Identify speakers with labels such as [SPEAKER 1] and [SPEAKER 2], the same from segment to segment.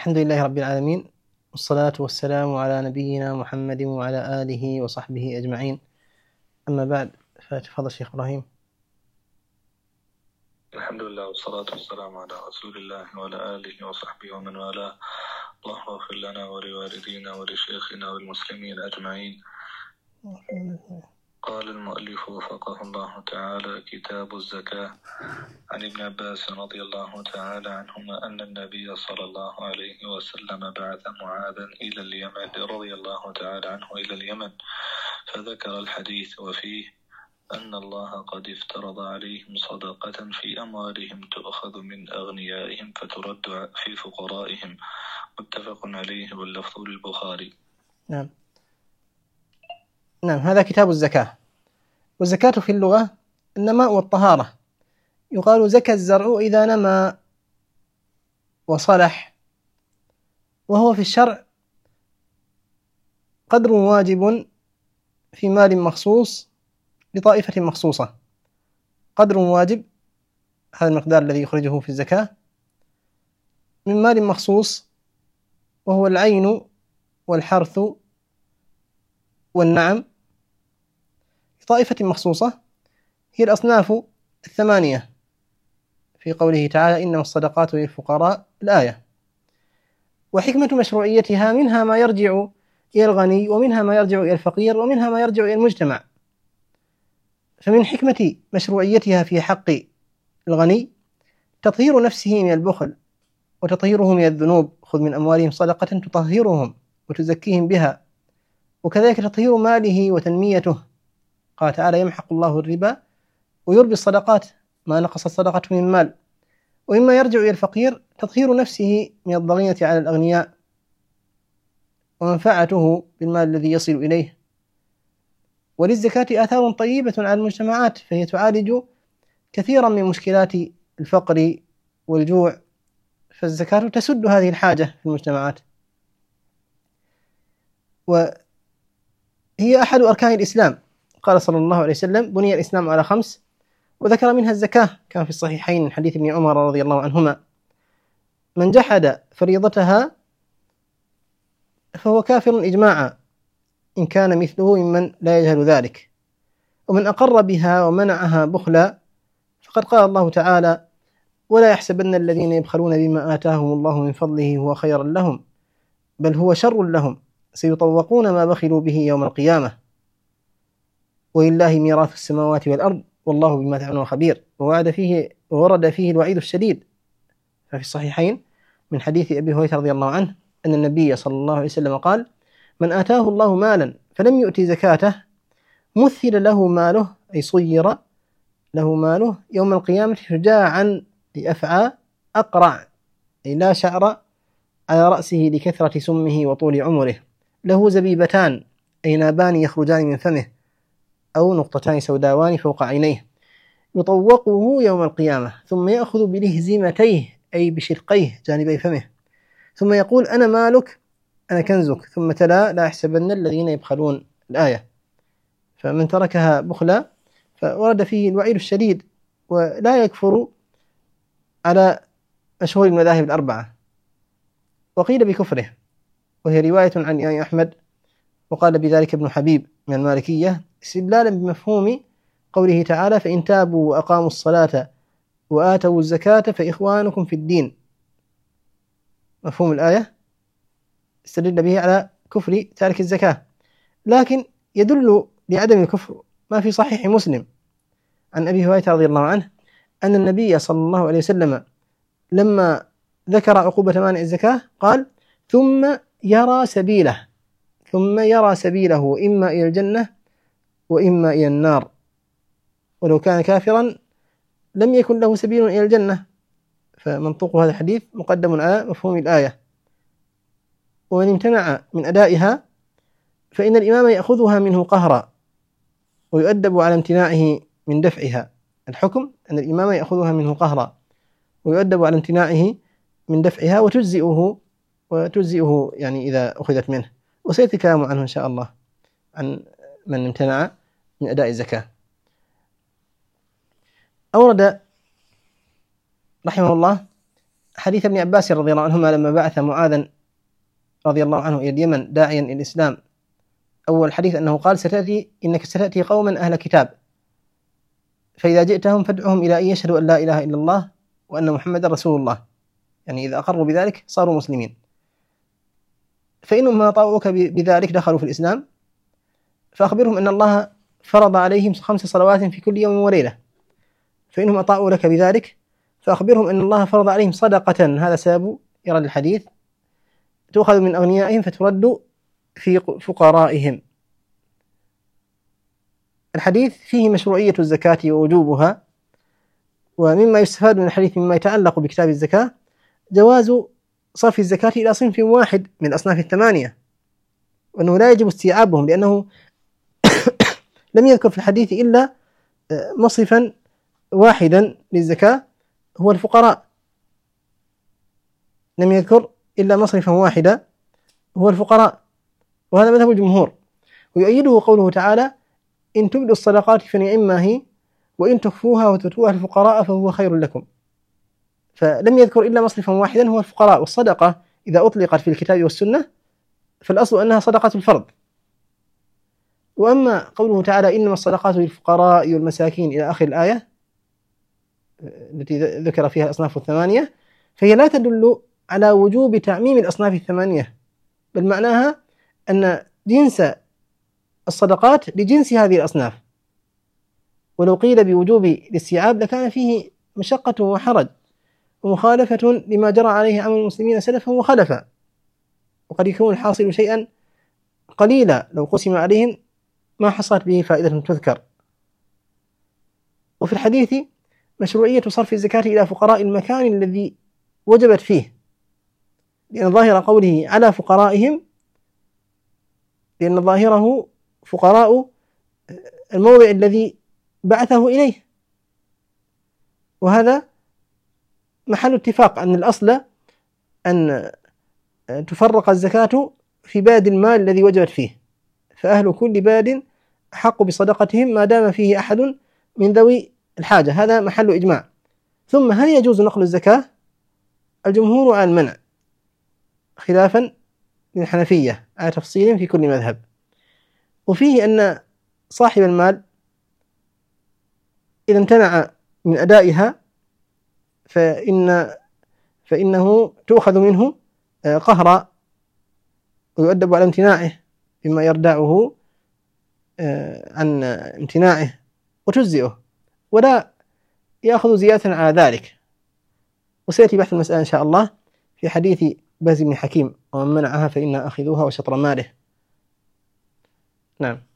[SPEAKER 1] الحمد لله رب العالمين، والصلاة والسلام على نبينا محمد وعلى آله وصحبه أجمعين. أما بعد، فتفضل شيخ إبراهيم.
[SPEAKER 2] الحمد لله والصلاة والسلام على رسول الله وعلى آله وصحبه ومن والاه. اللهم اغفر لنا ولوالدينا ولشيخنا والمسلمين أجمعين. قال المؤلف وفقه الله تعالى: كتاب الزكاة. عن ابن عباس رضي الله تعالى عنهما أن النبي صلى الله عليه وسلم بعث معاذا إلى اليمن رضي الله تعالى عنه إلى اليمن، فذكر الحديث وفيه أن الله قد افترض عليهم صدقة في أموالهم تؤخذ من أغنيائهم فترد في فقرائهم، متفق عليه واللفظ للبخاري.
[SPEAKER 1] نعم، هذا كتاب الزكاة. والزكاة في اللغة النماء والطهارة. يقال زكى الزرع إذا نمى وصلح، وهو في الشرع قدر واجب في مال مخصوص لطائفة مخصوصة. قدر واجب، هذا المقدار الذي يخرجه في الزكاة من مال مخصوص، وهو العين والحرث والنعم، لطائفة مخصوصة هي الأصناف الثمانية في قوله تعالى: إنما الصدقات للفقراء، الآية. وحكمة مشروعيتها منها ما يرجع إلى الغني، ومنها ما يرجع إلى الفقير، ومنها ما يرجع إلى المجتمع. فمن حكمة مشروعيتها في حق الغني تطهير نفسه من البخل وتطهيره من الذنوب، خذ من أموالهم صدقة تطهرهم وتزكيهم بها، وكذلك تطهير ماله وتنميته. قال تعالى: يمحق الله الربا ويربي الصدقات، ما نقصت صدقة من المال. ومما يرجع إلى الفقير تطهير نفسه من الضغينة على الأغنياء ومنفعته بالمال الذي يصل إليه. وللزكاة آثار طيبة على المجتمعات، فهي تعالج كثيرا من مشكلات الفقر والجوع، فالزكاة تسد هذه الحاجة في المجتمعات، وهي أحد أركان الإسلام. قال صلى الله عليه وسلم: بني الإسلام على 5، وذكر منها الزكاة، كان في الصحيحين من حديث ابن عمر رضي الله عنهما: من جحد فريضتها فهو كافر إجماعا، إن كان مثله ممن لا يجهل ذلك. ومن أقر بها ومنعها بخلا فقد قال الله تعالى: ولا يحسبن الذين يبخلون بما آتاهم الله من فضله هو خيرا لهم بل هو شر لهم، سيطوقون ما بخلوا به يوم القيامة، ولله ميراث السماوات والأرض والله بما تعملون خبير. وورد فيه الوعيد الشديد، ففي الصحيحين من حديث أبي هريرة رضي الله عنه أن النبي صلى الله عليه وسلم قال: من آتاه الله مالا فلم يؤتي زكاته مثل له ماله، أي صير له ماله يوم القيامة شجاعا لأفعى أقرع، أي لا شعر على رأسه لكثرة سمه وطول عمره، له زبيبتان، أي نابان يخرجان من فمه، أو نقطتان سوداوان فوق عينيه، يطوقه يوم القيامة، ثم يأخذ بلهزمتيه، أي بشرقيه جانبي فمه، ثم يقول: أنا مالك أنا كنزك، ثم تلا: لا يحسبن الذين يبخلون، الآية. فمن تركها بخلا فورد فيه الوعيد الشديد، ولا يكفر على مشهور المذاهب الأربعة، وقيل بكفره، وهي رواية عن الإمام أحمد، وقال بذلك ابن حبيب من المالكية استدلالا بمفهوم قوله تعالى: فإن تابوا وأقاموا الصلاة وآتوا الزكاة فإخوانكم في الدين. مفهوم الآية استدل به على كفر تارك الزكاة، لكن يدل لعدم الكفر ما في صحيح مسلم عن أبي هريرة رضي الله عنه أن النبي صلى الله عليه وسلم لما ذكر عقوبة مانع الزكاة قال: ثم يرى سبيله إما إلى الجنة وإما إلى النار، ولو كان كافرا لم يكن له سبيل إلى الجنة. فمنطوق هذا الحديث مقدم على مفهوم الآية. ومن امتنع من أدائها فإن الإمام يأخذها منه قهرا ويؤدب على امتناعه من دفعها. الحكم أن الإمام يأخذها منه قهرا ويؤدب على امتناعه من دفعها، وتجزئه يعني إذا أخذت منه. وسيأتي الكلام عنه إن شاء الله عن من امتنع من أداء الزكاة. أورد رحمه الله حديث ابن عباس رضي الله عنهما لما بعث معاذا رضي الله عنه إلى اليمن داعيا إلى الإسلام، أول حديث أنه قال إنك ستأتي قوما أهل كتاب، فإذا جئتهم فادعهم إلى أن يشهدوا أن لا إله إلا الله وأن محمد رسول الله، يعني إذا أقروا بذلك صاروا مسلمين، فإنهم ما أطاعوك بذلك دخلوا في الإسلام، فأخبرهم أن الله فرض عليهم 5 صلوات في كل يوم وليلة، فإنهم أطاعوا لك بذلك فأخبرهم أن الله فرض عليهم صدقة، هذا سبب يرد الحديث، تؤخذ من أغنيائهم فترد في فقرائهم. الحديث فيه مشروعية الزكاة ووجوبها، ومما يستفاد من الحديث مما يتعلق بكتاب الزكاة جواز صرف الزكاة إلى صنف واحد من الأصناف 8، وأنه لا يجب استيعابهم، لأنه لم يذكر في الحديث إلا مصرفا واحدا للزكاة هو الفقراء، لم يذكر إلا مصرفا واحدا هو الفقراء، وهذا مذهب الجمهور، ويؤيده قوله تعالى: إن تبدوا الصدقات فنعما هي وإن تخفوها وتؤتوها الفقراء فهو خير لكم. فلم يذكر إلا مصرفا واحدا هو الفقراء، والصدقة إذا أطلقت في الكتاب والسنة فالأصل أنها صدقة الفرض. وأما قوله تعالى: إنما الصدقات للفقراء والمساكين إلى آخر الآية التي ذكر فيها الأصناف 8، فهي لا تدل على وجوب تعميم الأصناف 8، بل معناها أن جنس الصدقات لجنس هذه الأصناف، ولو قيل بوجوب الاستيعاب لكان فيه مشقة وحرج ومخالفة لما جرى عليه عمل المسلمين سلفا وخلفا، وقد يكون الحاصل شيئا قليلا لو قسم عليهم ما حصلت به فائدة تذكر. وفي الحديث مشروعية صرف الزكاة إلى فقراء المكان الذي وجبت فيه، لأن ظاهر قوله على فقرائهم، لأن ظاهره فقراء الموضع الذي بعثه إليه، وهذا محل اتفاق أن الأصل أن تفرق الزكاة في بلد المال الذي وجبت فيه، فأهل كل بلد أحق بصدقتهم ما دام فيه أحد من ذوي الحاجة، هذا محل إجماع. ثم هل يجوز نقل الزكاة؟ الجمهور على المنع، خلافا للحنفية على تفصيل في كل مذهب. وفيه أن صاحب المال إذا امتنع من أدائها فإنه تؤخذ منه قهرا ويؤدب على امتناعه بما يردعه عن امتناعه وتجزئه، ولا يأخذ زيادة على ذلك. وسيأتي بحث المسألة إن شاء الله في حديث باز بن حكيم: ومن منعها فإنا أخذوها وشطر ماله. نعم.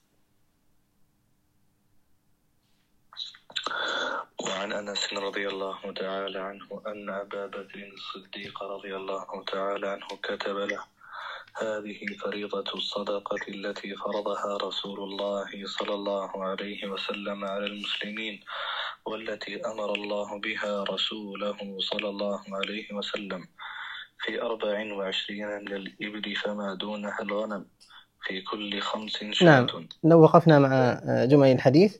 [SPEAKER 2] وعن أنس رضي الله تعالى عنه أن أبا بكر الصديق رضي الله تعالى عنه كتب له: هذه فريضة الصدقة التي فرضها رسول الله صلى الله عليه وسلم على المسلمين، والتي أمر الله بها رسوله صلى الله عليه وسلم، في 24 من الإبل فما دونها الغنم، في كل 5 شاة.
[SPEAKER 1] نعم. لو وقفنا مع جمع الحديث،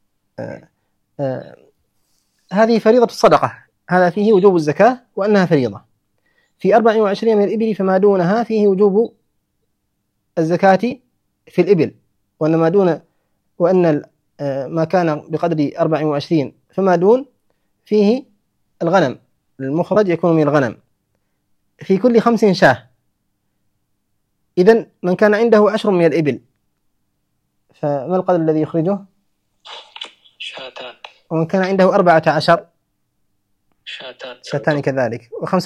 [SPEAKER 1] هذه فريضة الصدقة، هذا فيه وجوب الزكاة وأنها فريضة. في 24 من الإبل فما دونها فيه وجوب الزكاة في الإبل، وأن ما دون وأن ما كان بقدر 24 فما دون فيه الغنم، المخرج يكون من الغنم، في كل 5 شاة. إذن من كان عنده 10 من الإبل فما القدر الذي يخرجه؟
[SPEAKER 2] شاتان.
[SPEAKER 1] ومن كان عنده 14 شاتان كذلك، و15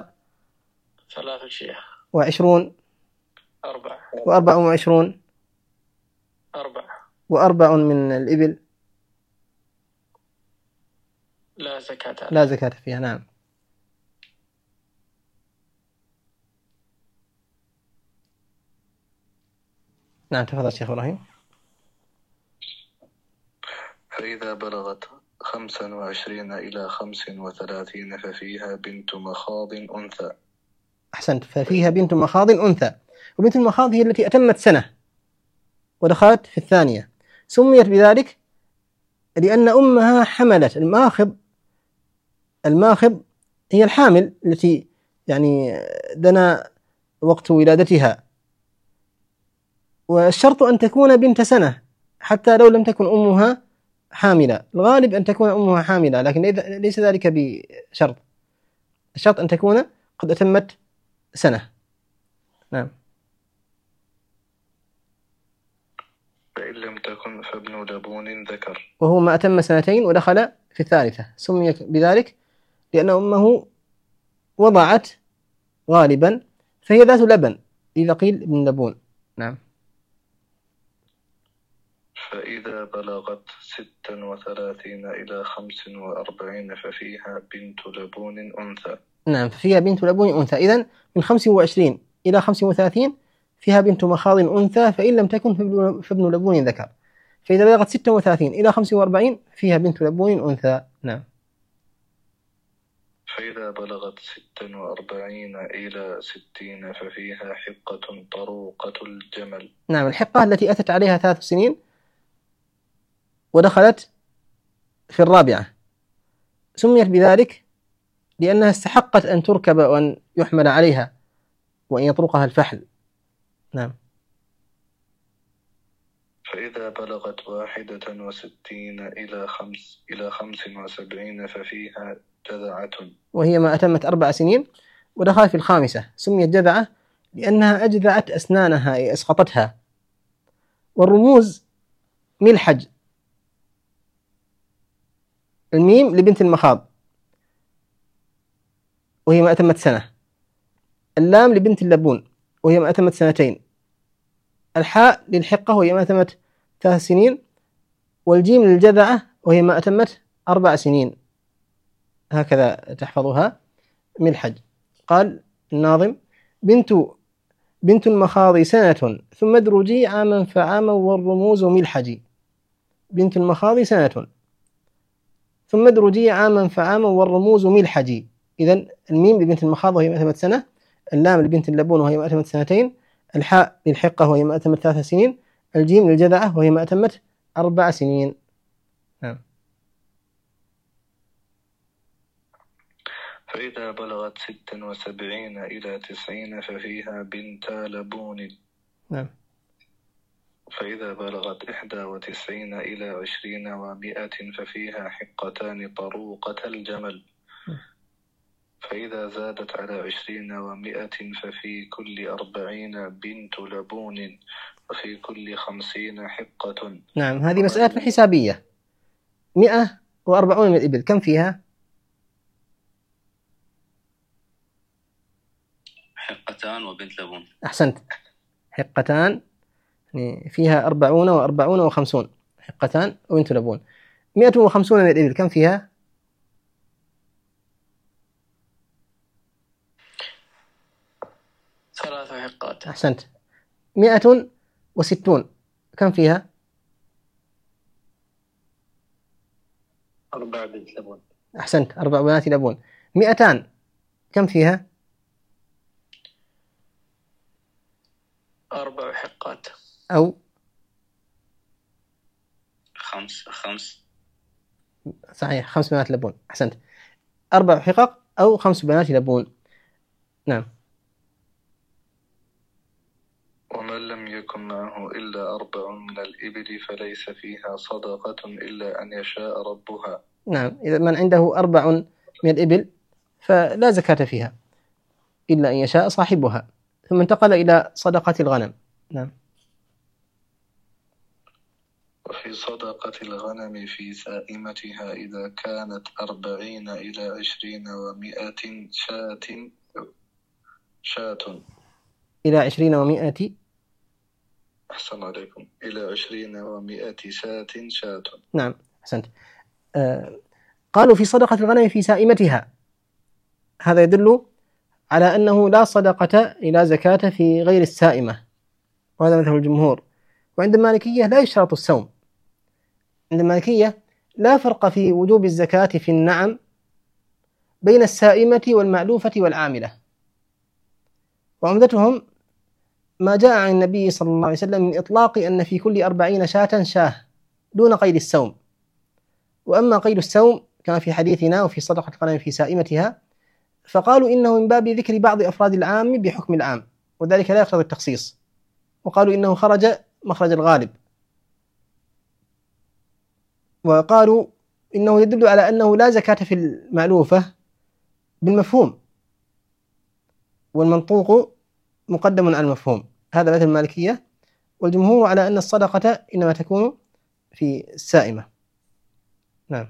[SPEAKER 2] 3 شياه،
[SPEAKER 1] و20
[SPEAKER 2] 4
[SPEAKER 1] و24 و4 من الإبل لا زكاة فيها. نعم. نعم، تفضل شيخ إبراهيم.
[SPEAKER 2] فإذا بلغت 25 إلى 35 ففيها بنت مخاض أنثى.
[SPEAKER 1] أحسنت، ففيها بنت مخاض أنثى، وبنت المخاض هي التي أتمت سنة ودخلت في الثانية، سميت بذلك لأن أمها حملت. الماخض هي الحامل التي يعني دنا وقت ولادتها، والشرط أن تكون بنت سنة حتى لو لم تكن أمها حاملة. الغالب أن تكون أمها حاملة، لكن ليس ذلك بشرط، الشرط أن تكون قد أتمت سنة. نعم.
[SPEAKER 2] فإن لم تكن فابن لبون ذكر،
[SPEAKER 1] وهو ما أتم سنتين ودخل في الثالثة، سمي بذلك لأن أمه وضعت غالبا فهي ذات لبن، إذا قيل ابن لبون. نعم.
[SPEAKER 2] فإذا بلغت 36 إلى 45 ففيها بنت لبون أنثى.
[SPEAKER 1] نعم، ففيها بنت لبون أنثى. إذن من 25 إلى 35 فيها بنت مخاض أنثى، فإن لم تكن فابن لبون ذكر. فإذا بلغت 36 إلى 45 فيها بنت لبون أنثى. نعم.
[SPEAKER 2] فإذا بلغت 46 إلى 60 ففيها حقة طروقة الجمل.
[SPEAKER 1] نعم، الحقة التي أتت عليها 3 سنين ودخلت في الرابعة سميت بذلك لأنها استحقت أن تركب وأن يحمل عليها وأن يطرقها الفحل. نعم.
[SPEAKER 2] فإذا بلغت 61 إلى 75 ففيها جذعة،
[SPEAKER 1] وهي ما أتمت 4 سنين ودخلت في الخامسة، سميت جذعة لأنها أجذعت أسنانها أي أسقطتها. والرموز ملحج، الميم لبنت المخاض وهي ما أتمت سنة، اللام لبنت اللبون وهي ما أتمت 2 سنين، الحاء للحقة وهي ما أتمت 3 سنين، والجيم للجذعة وهي ما أتمت 4 سنين. هكذا تحفظها ملحج. قال الناظم: بنت المخاض سنة ثم ادرجي عاما فعاما والرموز ملحجي. بنت المخاض سنة ثم ادرجي عاما فعاما والرموز ملحجي. إذن الميم لبنت المخاض وهي ما أتمت سنة، اللام لبنت اللبون وهي ما أتمت 2 سنين، الحاء للحقة وهي ما أتمت 3 سنين، الجيم للجذعة وهي ما أتمت 4 سنين. نعم.
[SPEAKER 2] فإذا بلغت 76 إلى 90 ففيها بنت لبون.
[SPEAKER 1] نعم.
[SPEAKER 2] فإذا بلغت 91 إلى 20 و100 ففيها حقتان طروقة الجمل. فإذا زادت على 20 و100 ففي كل 40 بنت لبون وفي كل 50 حقة.
[SPEAKER 1] نعم، هذه مسألة حسابية. 140 من الإبل كم فيها؟
[SPEAKER 2] حقتان وبنت لبون.
[SPEAKER 1] أحسنت، حقتان يعني فيها 40 و40 و50، حقتان وبنت لبون. 150 من الإبل كم فيها؟
[SPEAKER 2] 3 حقات.
[SPEAKER 1] أحسنت. 160 كم فيها؟
[SPEAKER 2] 4 بنت لبون.
[SPEAKER 1] أحسنت، 4 بنات لبون. 200 كم فيها؟
[SPEAKER 2] 4 حقات
[SPEAKER 1] أو
[SPEAKER 2] 5.
[SPEAKER 1] صحيح، 5 بنات لبون. أحسنت، 4 حقق أو 5 بنات لبون. نعم.
[SPEAKER 2] ومن لم يكن معه إلا 4 من الإبل فليس فيها صدقة إلا أن يشاء ربها.
[SPEAKER 1] نعم، إذا من عنده 4 من الإبل فلا زكاة فيها إلا أن يشاء صاحبها. ثم انتقل إلى صدقة الغنم. نعم.
[SPEAKER 2] وفي صدقة الغنم في سائمتها إذا كانت 40 إلى 20 و100 شاة.
[SPEAKER 1] إلى 20 و100.
[SPEAKER 2] أحسن عليكم. إلى 20 و100 شاة.
[SPEAKER 1] نعم، أحسنت. قالوا في صدقة الغنم في سائمتها، هذا يدل على أنه لا صدقة إلى زكاة في غير السائمة، وهذا مذهب الجمهور. وعند المالكية لا يشترط السوم. عند المالكية لا فرق في وجوب الزكاة في النعم بين السائمة والمألوفة والعاملة، وعمدتهم ما جاء عن النبي صلى الله عليه وسلم من إطلاق أن في كل 40 شاة دون قيد السوم. وأما قيد السوم كما في حديثنا وفي صدقة الغنم في سائمتها فقالوا إنه من باب ذكر بعض أفراد العام بحكم العام، وذلك لا يقتضي التخصيص، وقالوا إنه خرج مخرج الغالب، وقالوا إنه يدل على أنه لا زكاة في المألوفة بالمفهوم، والمنطوق مقدم على المفهوم. هذا مثل المالكية، والجمهور على أن الصدقة إنما تكون في السائمة. نعم.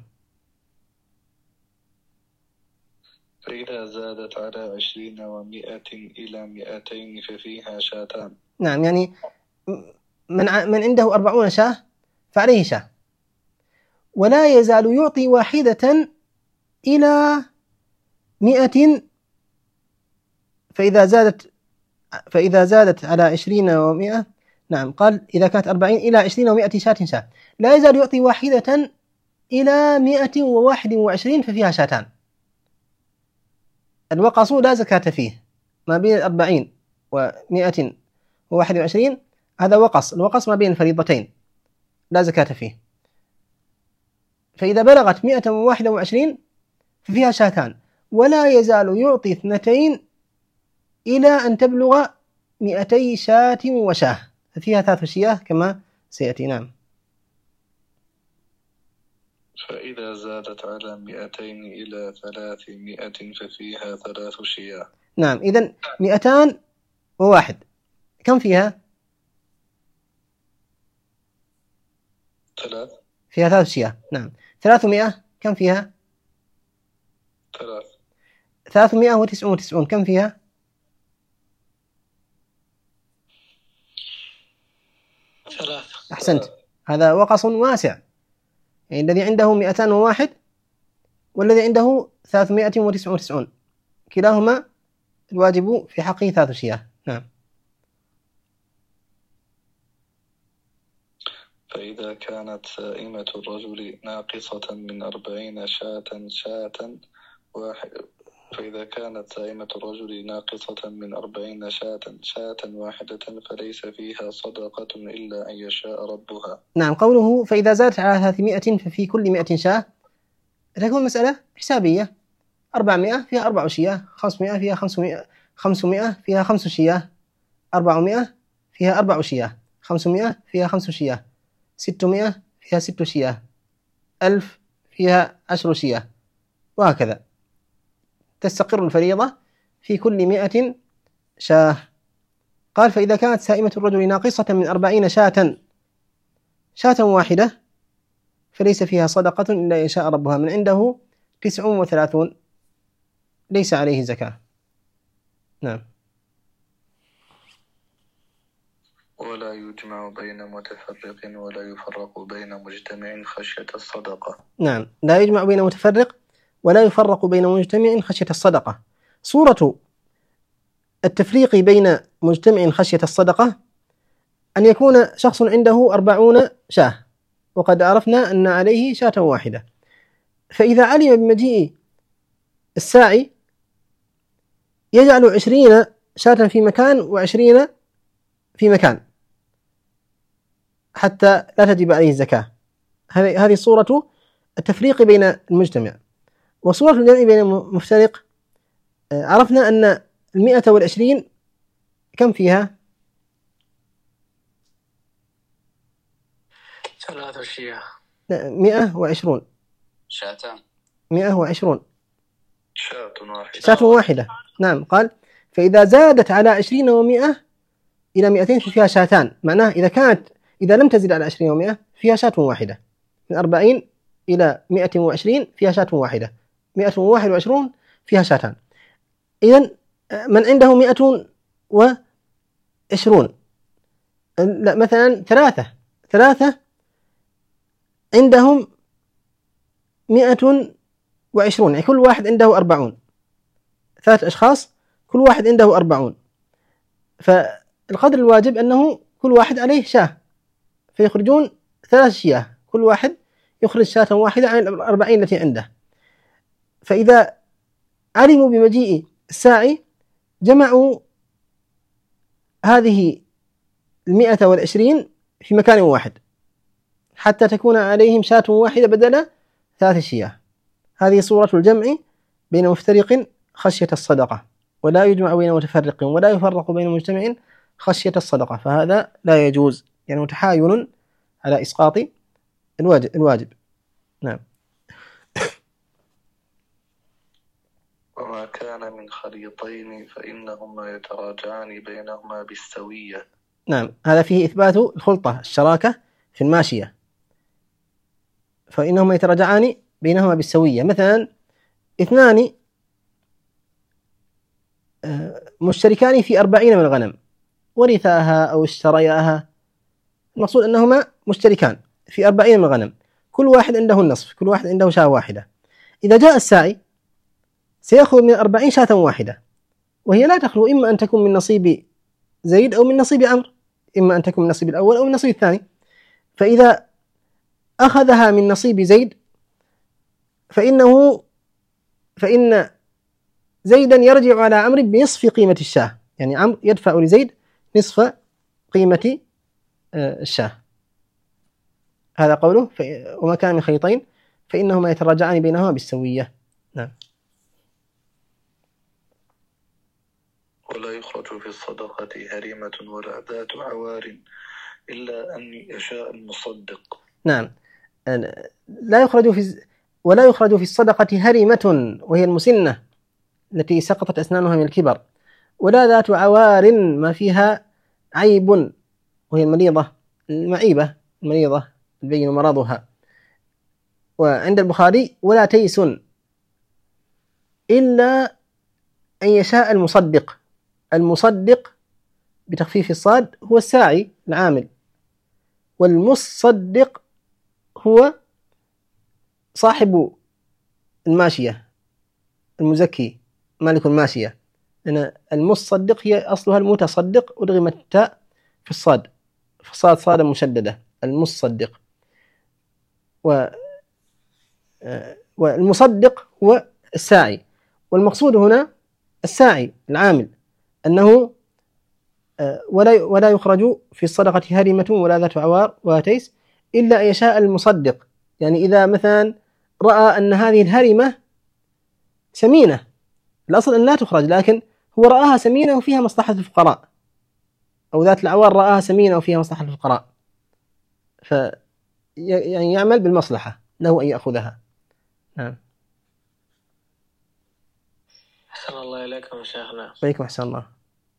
[SPEAKER 2] فإذا زادت على 20 و100 إلى 200 ففيها شاتان.
[SPEAKER 1] نعم، يعني من عنده 40 شاة فعليه شاة، ولا يزال يعطي واحدة إلى 100. فإذا زادت على 20 و100، نعم، قال إذا كانت 40 إلى 20 و100 شاة لا يزال يعطي واحدة إلى 121 ففيها شاتان. الوقص لا زكاة فيه، ما بين 40 و121 هذا وقص، الوقص ما بين الفريضتين لا زكاة فيه. فإذا بلغت 121 ففيها شاتان، ولا يزال يعطي 2 إلى أن تبلغ 200 شاة وشاه، ففيها 3 شياه كما سيأتي. نعم.
[SPEAKER 2] فإذا زادت على 200 إلى 300 ففيها 3 شياه.
[SPEAKER 1] نعم، إذن 201 كم فيها؟
[SPEAKER 2] 3.
[SPEAKER 1] فيها 3 شياه. نعم. 300 كم فيها؟
[SPEAKER 2] 3.
[SPEAKER 1] 399 كم فيها؟
[SPEAKER 2] 3.
[SPEAKER 1] أحسنت، هذا وقص واسع، يعني الذي عنده 201 والذي عنده 399 كلاهما الواجب في حقه 3 شياه. نعم.
[SPEAKER 2] فإذا كانت سائمة الرجل ناقصة من 40 شاة فإذا كانت سائمة الرجل ناقصة من 40 شاة واحدة فليس فيها صدقة إلا أن يشاء ربها.
[SPEAKER 1] نعم، قوله فإذا زادت على 300 ففي كل 100 شاة تكون مسألة حسابية. 400 فيها 4 شياه، 500 فيها 500 فيها 5 شياه، 400 فيها 4 شياه، 500 فيها 5 شياه، 600 فيها 6 شياه، 1000 فيها 10 شياه، وهكذا تستقر الفريضة في كل 100 شاه. قال فإذا كانت سائمة الرجل ناقصة من 40 شاة واحدة فليس فيها صدقة إلا إن شاء ربها. من عنده 39 ليس عليه زكاة. نعم.
[SPEAKER 2] ولا يجمع بين متفرق ولا يفرق بين مجتمع خشية الصدقة.
[SPEAKER 1] نعم، لا يجمع بين متفرق ولا يفرق بين مجتمع خشية الصدقة. صورة التفريق بين مجتمع خشية الصدقة أن يكون شخص عنده 40 شاة، وقد عرفنا أن عليه شاة واحدة، فإذا علم بمجيء الساعي يجعل 20 شاة في مكان و20 في مكان حتى لا تجب عليه الزكاة. هذه صورة التفريق بين المجتمع. وصورة الجمع بين المفترق عرفنا أن 120 كم فيها؟
[SPEAKER 2] 3 شياه.
[SPEAKER 1] 120
[SPEAKER 2] شاتان.
[SPEAKER 1] 120
[SPEAKER 2] شاة
[SPEAKER 1] واحدة. نعم، قال فإذا زادت على 20 و100 إلى 200 فيها شاتان، معناه إذا لم تزد على 20 و100 فيها شاة واحدة. من 40 إلى 120 فيها شاة واحدة، 121 فيها شاتان. إذن من عنده 120 لا مثلا 3 عندهم 120، يعني كل واحد عنده 40. 3 أشخاص كل واحد عنده 40، فالقدر الواجب أنه كل واحد عليه شاة، فيخرجون 3 شياه، كل واحد يخرج شاة واحدة عن 40 التي عنده. فإذا علموا بمجيء الساعي جمعوا هذه 120 في مكان واحد حتى تكون عليهم شاة واحدة بدل 3 شياه. هذه صورة الجمع بين مفترق خشية الصدقة، ولا يجمع بين متفرق ولا يفرق بين مجتمع خشية الصدقة، فهذا لا يجوز، يعني تحايل على إسقاط الواجب. نعم.
[SPEAKER 2] وما كان من خليطين فإنهما يتراجعان بينهما بالسوية.
[SPEAKER 1] نعم، هذا فيه إثبات الخلطة، الشراكة في الماشية، فإنهما يتراجعان بينهما بالسوية. مثلا اثنان مشتركان في 40 من الغنم، ورثاها أو اشترياها، المقصود أنهما مشتركان في 40 من الغنم، كل واحد عنده النصف، كل واحد عنده شاة واحدة. إذا جاء الساعي سيأخذ من 40 شاة واحدة، وهي لا تخلو إما أن تكون من نصيب زيد أو من نصيب عمرو، إما أن تكون من نصيب الأول أو من نصيب الثاني. فإذا أخذها من نصيب زيد فإن زيدا يرجع على عمرو بنصف قيمة الشاة، يعني عمرو يدفع لزيد نصف قيمة الشاة. هذا قوله وما كان من خليطين فإنهما يتراجعان بينهما بالسوية. نعم.
[SPEAKER 2] ولا يخرج في الصدقة هريمة ولا ذات عوار إلا أن يشاء المصدق.
[SPEAKER 1] نعم، ولا يخرج في الصدقة هريمة وهي المسنة التي سقطت أسنانها من الكبر، ولا ذات عوار ما فيها عيب وهي المريضة المعيبة، المريضة البين مرضها. وعند البخاري ولا تيس إلا أن يشاء المصدق. المصدق بتخفيف الصاد هو الساعي العامل، والمصدق هو صاحب الماشية المزكي مالك الماشية، لأن المصدق هي أصلها المتصدق، أدغمت التاء في الصاد فصاد صادا مشددة، المصدق. والمصدق هو الساعي، والمقصود هنا الساعي العامل، أنه ولا يخرج في الصدقة هرمة ولا ذات عوار ولا تيس إلا أن يشاء المصدق. يعني إذا مثلا رأى أن هذه الهرمة سمينة، الأصل أن لا تخرج، لكن هو رآها سمينة وفيها مصلحة الفقراء، أو ذات العوار رآها سمينة وفيها مصلحة الفقراء، يعني يعمل بالمصلحة له أن يأخذها. نعم.
[SPEAKER 3] أحسن الله إليكم شيخنا.
[SPEAKER 1] وإليكم أحسن الله.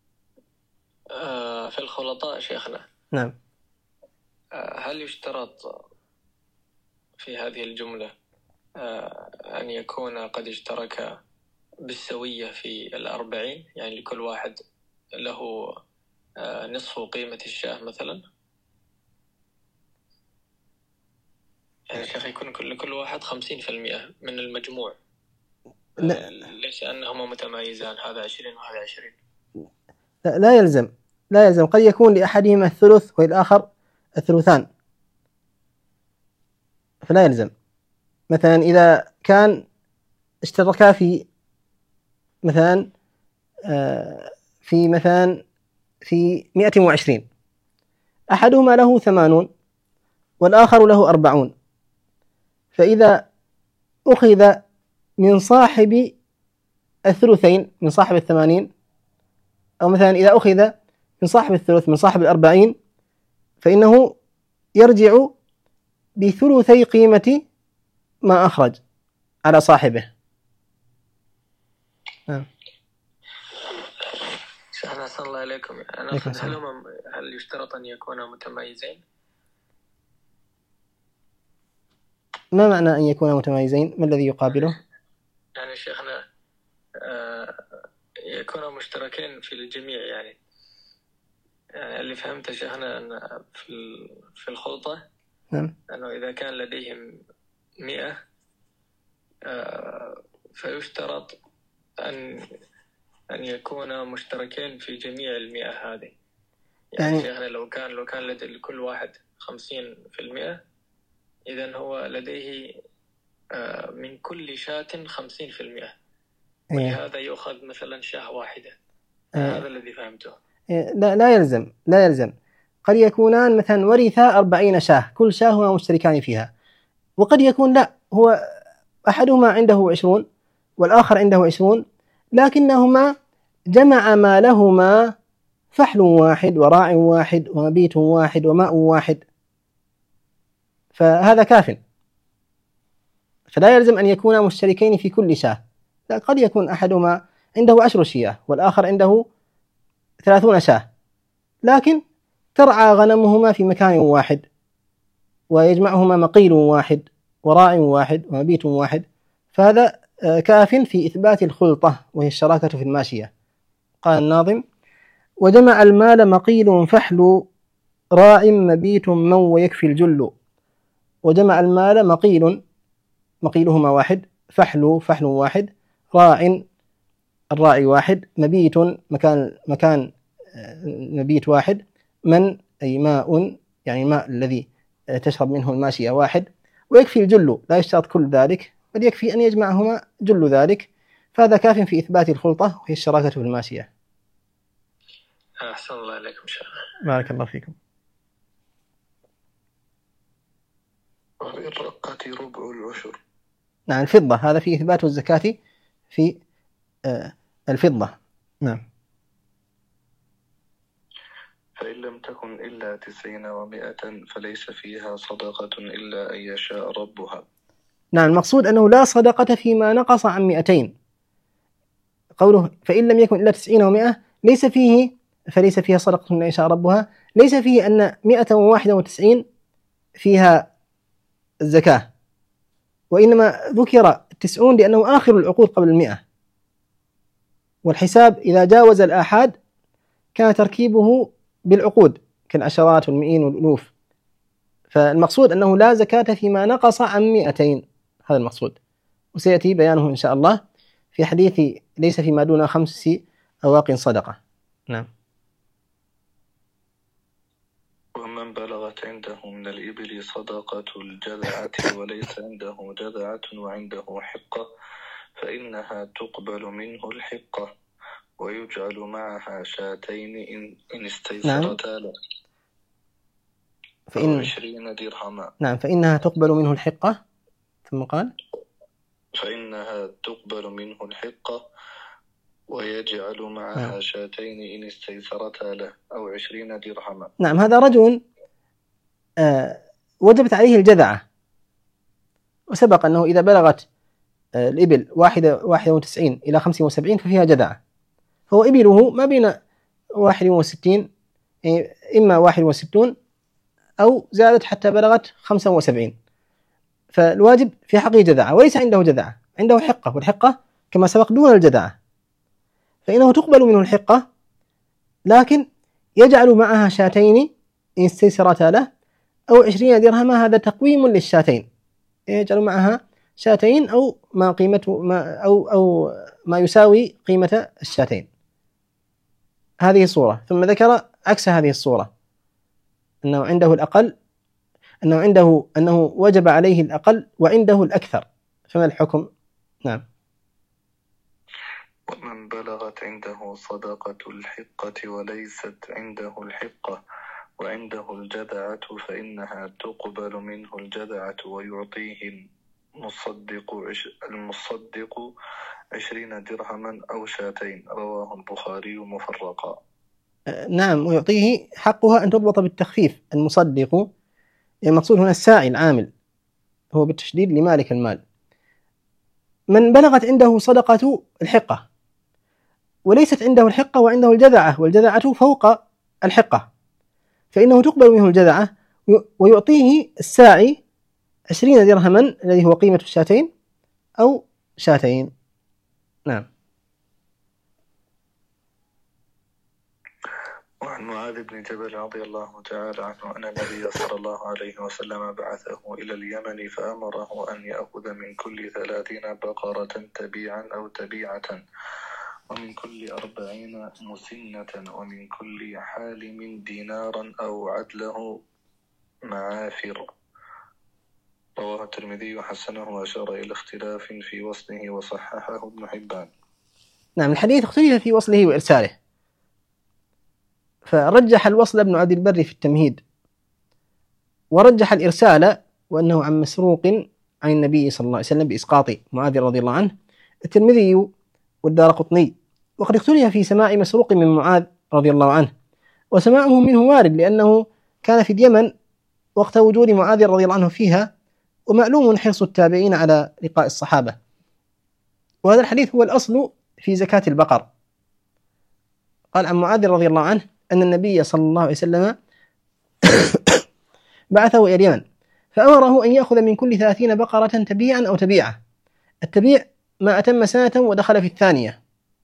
[SPEAKER 3] في الخلطاء شيخنا،
[SPEAKER 1] نعم،
[SPEAKER 3] هل يشترط في هذه الجملة أن يكون قد اشترك بالسوية في 40، يعني لكل واحد له نصف قيمة الشاة مثلا؟ يعني شيخ يكون لكل واحد 50% من المجموع، ليس أنهما متمايزان، هذا 20 وهذا 20.
[SPEAKER 1] لا يلزم، قد يكون لأحدهما الثلث والآخر الثلثان، فلا يلزم. مثلا إذا كان اشتركا في مثلا في 120، أحدهما له 80 والآخر له 40، فإذا أخذ من صاحب الثلثين من صاحب 80، أو مثلا إذا أخذ من صاحب الثلث من صاحب 40، فإنه يرجع بثلثي قيمة ما أخرج على صاحبه.
[SPEAKER 3] شيخنا أحسن الله إليكم، هل يشترط أن يكونا متمايزين؟
[SPEAKER 1] ما معنى أن يكونا متمايزين؟ ما الذي يقابله؟
[SPEAKER 3] يعني شيخنا يكونوا مشتركين في الجميع، يعني اللي فهمته شيخنا أن في الخلطة أنه إذا كان لديهم 100 فيشترط أن يكونا مشتركين في جميع 100 هذه. يعني شيخنا لو كان لدى كل واحد 50%، إذن هو لديه من كل شاة 50%، ولهذا يؤخذ مثلا شاة واحدة. هذا الذي فهمته.
[SPEAKER 1] لا يلزم، قد يكونان مثلا ورثا 40 شاة، كل شاة هما مشتركان فيها، وقد يكون لا، هو أحدهما عنده 20 والآخر عنده 20، لكنهما جمع مالهما فحل واحد وراع واحد ومبيت واحد وماء واحد، فهذا كاف. فلا يلزم أن يكونا مشتركين في كل شاة، لا، قد يكون أحدهما عنده 10 شياه والآخر عنده 30 شاة، لكن ترعى غنمهما في مكان واحد ويجمعهما مقيل واحد وراع واحد ومبيت واحد، فهذا كاف في إثبات الخلطة وهي الشراكة في الماشية. قال الناظم: وجمع المال مقيل فحل راع مبيت من ويكفي الجل. وجمع المال مقيل، مقيلهما واحد، فحل واحد، راع الراعي واحد، مبيت مكان مبيت واحد، من أي ماء يعني الماء الذي تشرب منه الماشية واحد، ويكفي الجل، لا يشترط كل ذلك بل يكفي أن يجمعهما جل ذلك، فهذا كاف في إثبات الخلطة وهي الشراكة في الماشية.
[SPEAKER 3] أحسن الله عليكم شيخ.
[SPEAKER 1] بارك الله فيكم.
[SPEAKER 2] وللرقة ربع العشر.
[SPEAKER 1] نعم، الفضة، هذا في إثبات الزكاة في الفضة. نعم.
[SPEAKER 2] فإن لم تكن إلا 90 و100 فليس فيها صدقة إلا أن يشاء ربها.
[SPEAKER 1] نعم، المقصود أنه لا صدقة فيما نقص عن 200. قوله فإن لم يكن إلا 90 و100 فليس فيها صدقة إلا أن يشاء ربها، ليس فيه أن 191 فيها الزكاة، وإنما ذكر 90 لأنه آخر العقود قبل 100، والحساب إذا جاوز الآحاد كان تركيبه بالعقود كالعشرات والمئين والألوف، فالمقصود أنه لا زكاة فيما نقص عن 200، هذا المقصود، وسيأتي بيانه إن شاء الله في حديث ليس فيما دون 5 أواق صدقة. نعم.
[SPEAKER 2] ومن بلغت عنده من الإبل صدقة الجذعة وليس عنده جذعة وعنده حقة فإنها تقبل منه الحقة ويجعل معها شاتين إن استيسرتا له.
[SPEAKER 1] فإن
[SPEAKER 2] 20 درهما.
[SPEAKER 1] نعم، فإنها تقبل منه الحقة، ثم قال
[SPEAKER 2] فإنها تقبل منه الحقة ويجعل معها شاتين إن استيسرتا له أو 20 درهما.
[SPEAKER 1] نعم، هذا رجل وجبت عليه الجذعة، وسبق أنه إذا بلغت الإبل 91 إلى 75 ففيها جذعة، فهو إبله ما بين 61، إما 61 أو زادت حتى بلغت 75، فالواجب في حقه جذعة وليس عنده جذعة، عنده حقة، والحقة كما سبق دون الجذعة، فإنه تقبل منه الحقة، لكن يجعل معها شاتين إن استيسرتا له أو 20 درهما، هذا تقويم للشاتين، يجعل معها شاتين أو ما قيمته أو ما يساوي قيمة الشاتين. هذه صورة. ثم ذكر عكس هذه الصورة، أنه عنده الأقل، أنه وجب عليه الأقل وعنده الأكثر، فما الحكم؟ نعم.
[SPEAKER 2] ومن بلغت عنده صدقة الحقة وليست عنده الحقة وعنده الجذعة فإنها تقبل منه الجذعة ويعطيه المصدق 20 درهما أو شاتين. رواه البخاري مفرقا.
[SPEAKER 1] نعم، ويعطيه حقها أن تضبط بالتخفيف، المصدق، المقصود هنا الساعي العامل، هو بالتشديد لمالك المال. من بلغت عنده صدقة الحقة وليست عنده الحقة وعنده الجذعة والجذعة فوق الحقة، فإنه تقبل منه الجذعة ويعطيه الساعي 20 درهما الذي هو قيمة الشاتين أو شاتين. نعم.
[SPEAKER 2] وعن معاذ بن جبل رضي الله تعالى عنه أن النبي صلى الله عليه وسلم بعثه إلى اليمن فأمره أن يأخذ من كل 30 بقرة تبيعا أو تبيعة، ومن كل 40 مسنة، ومن كل حالم دينارا أو عدله معافر. رواه الترمذي وحسنه وأشار إلى اختلاف في وصله وصححه ابن حبان.
[SPEAKER 1] نعم، الحديث اختلف في وصله وإرساله، فرجح الوصل ابن عبد البر في التمهيد، ورجح الإرسال وأنه عن مسروق عن النبي صلى الله عليه وسلم بإسقاط معاذ رضي الله عنه. الترمذي والدارقطني. وقد اختلف في سماع مسروق من معاذ رضي الله عنه، وسماعه منه وارد لأنه كان في اليمن وقت وجود معاذ رضي الله عنه فيها، ومعلوم حرص التابعين على لقاء الصحابة. وهذا الحديث هو الأصل في زكاة البقر. قال عن معاذ رضي الله عنه أن النبي صلى الله عليه وسلم بعثه إلى اليمن فأمره أن يأخذ من كل 30 بقرة تبيعا أو تبيعة. التبيع ما أتم سنة ودخل في الثانية،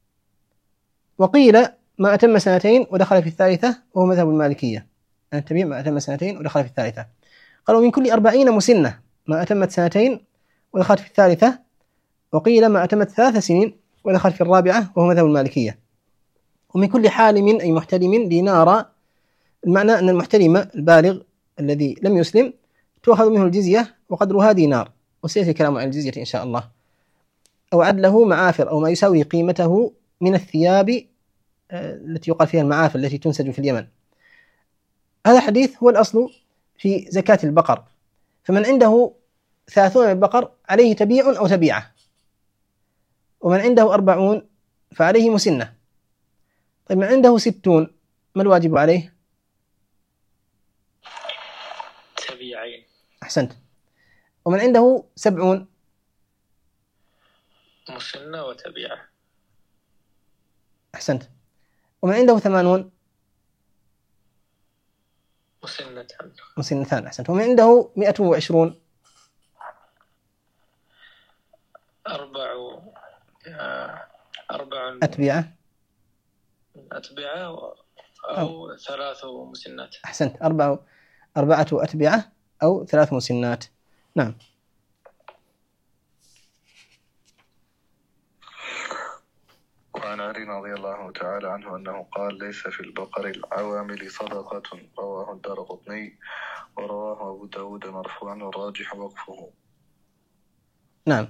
[SPEAKER 1] وقيل ما أتم سنتين ودخل في الثالثة، وهو مذهب المالكية. التبيع ما أتم سنتين ودخل في الثالثة. قالوا من كل 40 مسنة، ما أتمت سنتين ودخلت في الثالثة، وقيل ما أتمت 3 سنين ودخلت في الرابعة، وهو مذهب المالكية. ومن كل حالم أي محتلم دينارا، المعنى أن المحتلم البالغ الذي لم يسلم تؤخذ منه الجزية وقدرها دينار، وسيأتي الكلام عن الجزية إن شاء الله. أو عدله معافر أو ما يساوي قيمته من الثياب التي يقال فيها المعافر التي تنسج في اليمن. هذا الحديث هو الأصل في زكاة البقر. فمن عنده 30 بقر عليه تبيع أو تبيعة، ومن عنده 40 فعليه مسنة. طيب من عنده 60 ما الواجب عليه؟
[SPEAKER 3] تبيعين.
[SPEAKER 1] أحسنت. ومن عنده 70
[SPEAKER 3] مسنة وتبيعة.
[SPEAKER 1] أحسنت. ومن عنده 80 مسنتان. أحسنت. ومن عنده 120
[SPEAKER 3] أربع
[SPEAKER 1] أتبعة
[SPEAKER 3] أو 3 مسنات.
[SPEAKER 1] أحسنت. 4 أتبعة أو 3 مسنات. نعم.
[SPEAKER 2] وعن علي رضي الله تعالى عنه أنه قال ليس في البقر العوامل صدقة، رواه الدارقطني ورواه أبو داود مرفوعا والراجح وقفه.
[SPEAKER 1] نعم.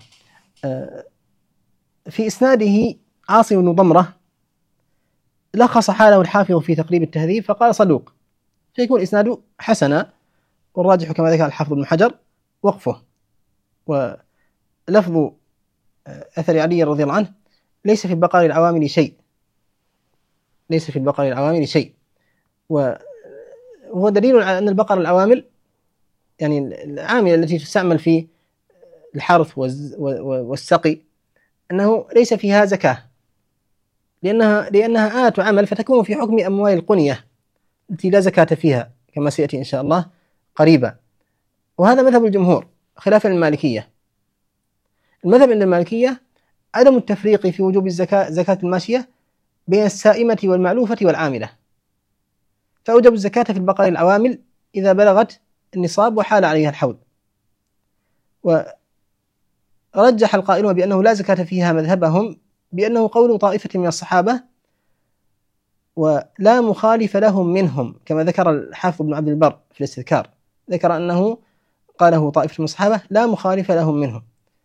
[SPEAKER 1] في إسناده عاصم بن ضمرة لخص حاله الحافظ في تقريب التهذيب فقال صدوق، فيكون إسناده حسنا، والراجح كما ذكر الحافظ بن حجر وقفه. ولفظ أثر علي رضي الله عنه ليس في البقر العوامل شيء، ليس في البقر العوامل شيء، وهو دليل على أن البقر العوامل يعني العاملة التي تستعمل في الحرث والسقي أنه ليس فيها زكاة، لأنها آلة عمل، فتكون في حكم أموال القنية التي لا زكاة فيها كما سيأتي إن شاء الله قريبا. وهذا مذهب الجمهور خلافا للمالكية. المذهب عند المالكية عدم التفريق في وجوب زكاة الماشية بين السائمة والمعلوفة والعاملة، فأوجب الزكاة في البقر العوامل إذا بلغت النصاب وحال عليها الحول. ورجح القائلون بأنه لا زكاة فيها مذهبهم بأنه قول طائفة من الصحابة ولا مخالف لهم منهم، كما ذكر الحافظ بن عبد البر في الاستذكار، ذكر أنه قاله طائفة من الصحابة لا مخالف لهم منهم.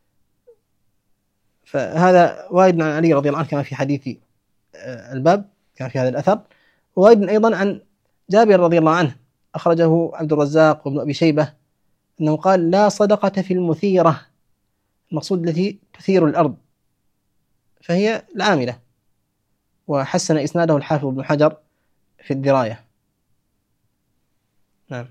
[SPEAKER 1] فهذا وارد عن علي رضي الله عنه كما في حديث الباب كما في هذا الأثر، ووارد أيضا عن جابر رضي الله عنه أخرجه عبد الرزاق وابن أبي شيبة أنه قال لا صدقة في المثيرة، المقصود التي تثير الأرض، فهي العاملة. وحسن إسناده الحافظ بن حجر في الدراية. نعم.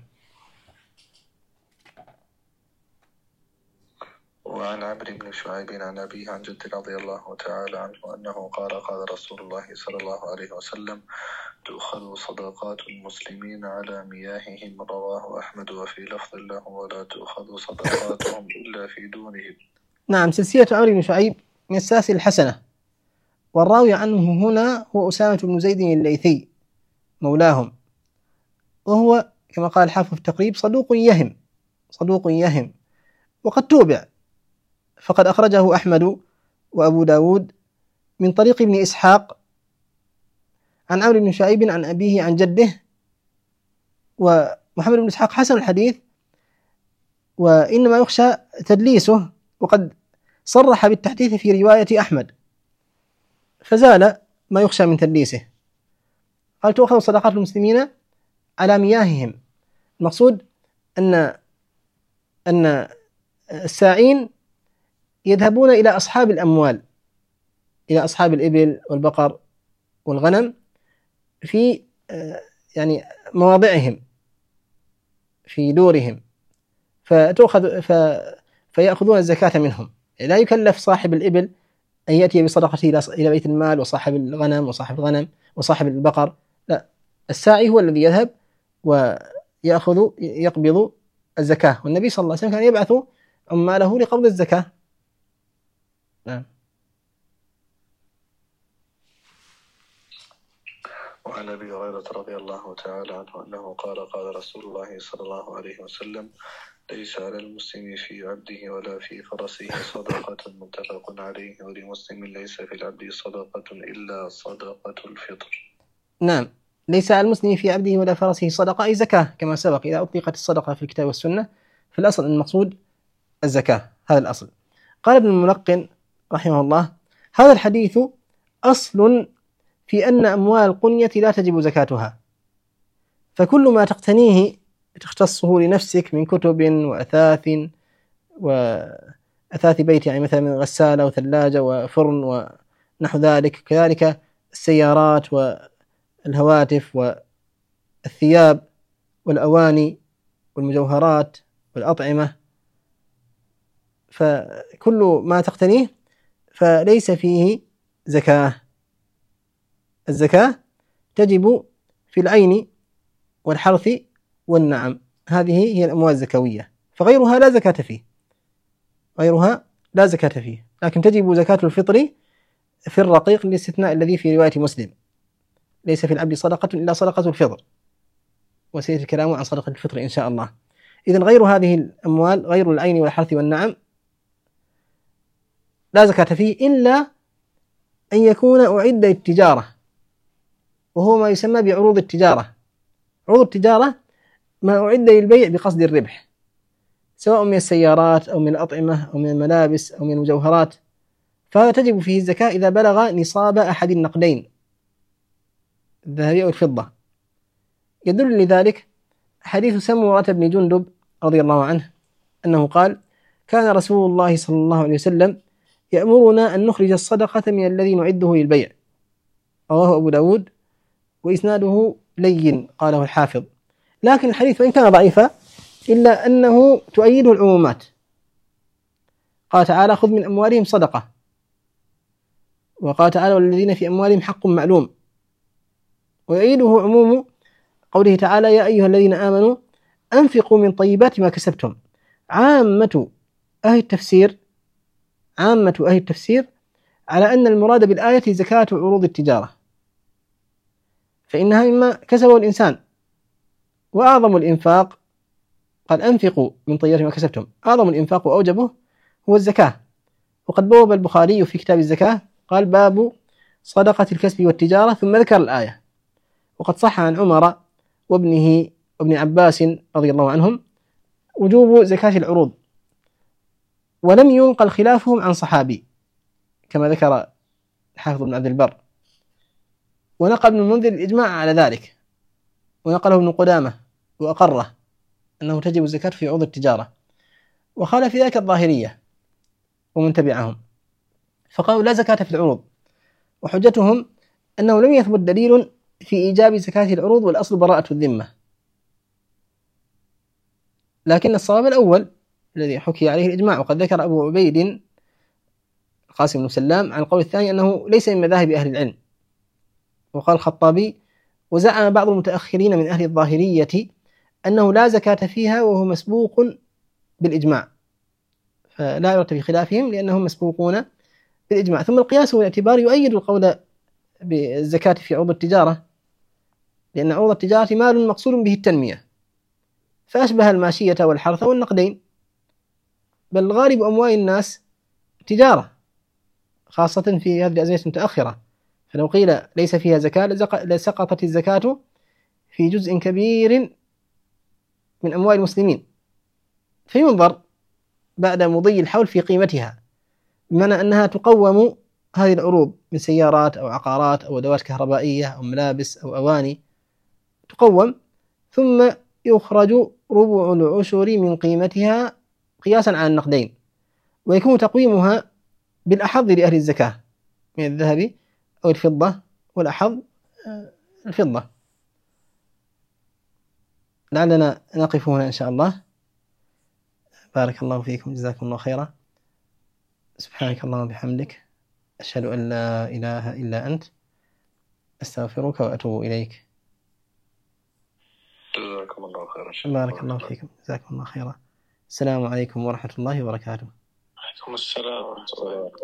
[SPEAKER 2] وعن عمرو بن شعيب عن أبيه عن جده رضي الله تعالى عنه أنه قال قال رسول الله صلى الله عليه وسلم تؤخذ صدقات المسلمين على مياههم، رواه أحمد وفي لفظ له ولا تؤخذ صدقاتهم إلا في دونهم.
[SPEAKER 1] نعم. سلسلة عمرو بن شعيب من السلاسل الحسنة، والراوي عنه هنا هو أسامة بن زيد الليثي مولاهم، وهو كما قال الحافظ في التقريب صدوق يهم وقد توبع، فقد أخرجه أحمد وأبو داود من طريق ابن إسحاق عن عمرو بن شعيب عن أبيه عن جده. ومحمد بن إسحاق حسن الحديث، وإنما يخشى تدليسه، وقد صرح بالتحديث في رواية أحمد فزال ما يخشى من تدليسه. قال تؤخذ صدقات المسلمين على مياههم، المقصود أن الساعين يذهبون إلى أصحاب الأموال إلى أصحاب الإبل والبقر والغنم في يعني مواضعهم في دورهم، فيأخذون الزكاة منهم. لا يكلف صاحب الإبل أن يأتي بصدقته إلى بيت المال، وصاحب الغنم وصاحب البقر، لا، الساعي هو الذي يذهب ويقبض الزكاة. والنبي صلى الله عليه وسلم كان يبعث عماله لقبض الزكاة. نعم.
[SPEAKER 2] وعن أبي هريرة رضي الله تعالى عنه أنه قال رسول الله صلى الله عليه وسلم: ليس على المسلم في عبده ولا في فرسه صدقة، متفق عليه. ولمسلم: ليس في العبد صدقة إلا صدقة الفطر.
[SPEAKER 1] نعم، ليس على المسلم في عبده ولا فرسه صدقة أي زكاة، كما سبق. إذا أطلقت الصدقة في الكتاب والسنة فالأصل المقصود الزكاة، هذا الأصل. قال ابن الملقن رحمه الله: هذا الحديث أصل في أن أموال القنية لا تجب زكاتها، فكل ما تقتنيه تختصه لنفسك من كتب وأثاث بيت، يعني مثلا من غسالة وثلاجة وفرن ونحو ذلك، كذلك السيارات والهواتف والثياب والأواني والمجوهرات والأطعمة، فكل ما تقتنيه فليس فيه زكاة. الزكاة تجب في العين والحرث والنعم، هذه هي الأموال الزكوية، فغيرها لا زكاة فيه، لكن تجب زكاة الفطر في الرقيق للاستثناء الذي في رواية مسلم: ليس في العبد صدقة إلا صدقة الفطر. وسيأتي الكلام عن صدقة الفطر إن شاء الله. إذن غير هذه الأموال، غير العين والحرث والنعم، لا زكاة فيه إلا أن يكون أعد للتجارة، وهو ما يسمى بعروض التجارة. عروض التجارة ما أعد للبيع بقصد الربح، سواء من السيارات أو من الأطعمة أو من الملابس أو من المجوهرات، فتجب فيه الزكاة إذا بلغ نصاب أحد النقدين، الذهب أو الفضة. يدل لذلك حديث سمرة بن جندب رضي الله عنه أنه قال: كان رسول الله صلى الله عليه وسلم يأمرنا أن نخرج الصدقة من الذي نعده للبيع. رواه أبو داود وإسناده لين، قاله الحافظ. لكن الحديث وإن كان ضعيفا إلا أنه تؤيده العمومات. قال تعالى: خذ من أموالهم صدقة، وقال تعالى: والذين في أموالهم حق معلوم. ويؤيده عموم قوله تعالى: يا أيها الذين آمنوا أنفقوا من طيبات ما كسبتم. عامة أهل التفسير على أن المراد بالآية زكاة عروض التجارة، فإنها مما كسبه الإنسان، وأعظم الإنفاق، قال: أنفقوا من طيبات ما كسبتم، أعظم الإنفاق وأوجبه هو الزكاة. وقد بوب البخاري في كتاب الزكاة قال: باب صدقة الكسب والتجارة، ثم ذكر الآية. وقد صح عن عمر وابن عباس رضي الله عنهم وجوب زكاة العروض، ولم ينقل خلافهم عن صحابي كما ذكر الحافظ بن عبد البر. ونقل ابن المنذر الإجماع على ذلك، ونقله ابن قدامة وأقره أنه تجب الزكاة في عروض التجارة، وخالف في ذلك الظاهرية ومن تبعهم، فقالوا لا زكاة في العروض، وحجتهم أنه لم يثبت دليل في إيجاب زكاة العروض، والأصل براءة الذمة. لكن الصواب الأول الذي حكي عليه الإجماع، وقد ذكر أبو عبيد القاسم بن سلام عن القول الثاني أنه ليس من مذاهب أهل العلم. وقال الخطابي: وزعم بعض المتأخرين من أهل الظاهرية أنه لا زكاة فيها وهو مسبوق بالإجماع، فلا يرتب في خلافهم لأنهم مسبوقون بالإجماع. ثم القياس والاعتبار يؤيد القول بالزكاة في عروض التجارة، لأن عروض التجارة مال مقصود به التنمية، فأشبه الماشية والحرث والنقدين، بل غالب أموال الناس تجارة، خاصة في هذه الأزمنة المتأخرة. فلو قيل ليس فيها زكاة لسقطت الزكاة في جزء كبير من أموال المسلمين، فينظر بعد مضي الحول في قيمتها، بمعنى أنها تقوم هذه العروض من سيارات أو عقارات أو أدوات كهربائية أو ملابس أو أواني، تقوم ثم يخرج ربع العشر من قيمتها قياسا على النقدين، ويكون تقويمها بالأحظ لأهل الزكاة، من الذهب أو الفضة، والأحظ الفضة. لعلنا نقف هنا إن شاء الله. بارك الله فيكم، جزاكم الله خيرا. سبحانك اللهم وبحمدك، أشهد أن لا إله إلا أنت، أستغفرك وأتوب إليك.
[SPEAKER 2] جزاكم الله خيرا.
[SPEAKER 1] بارك الله فيكم، جزاكم الله خيرا. السلام عليكم ورحمة الله وبركاته.
[SPEAKER 3] عليكم السلام ورحمة الله.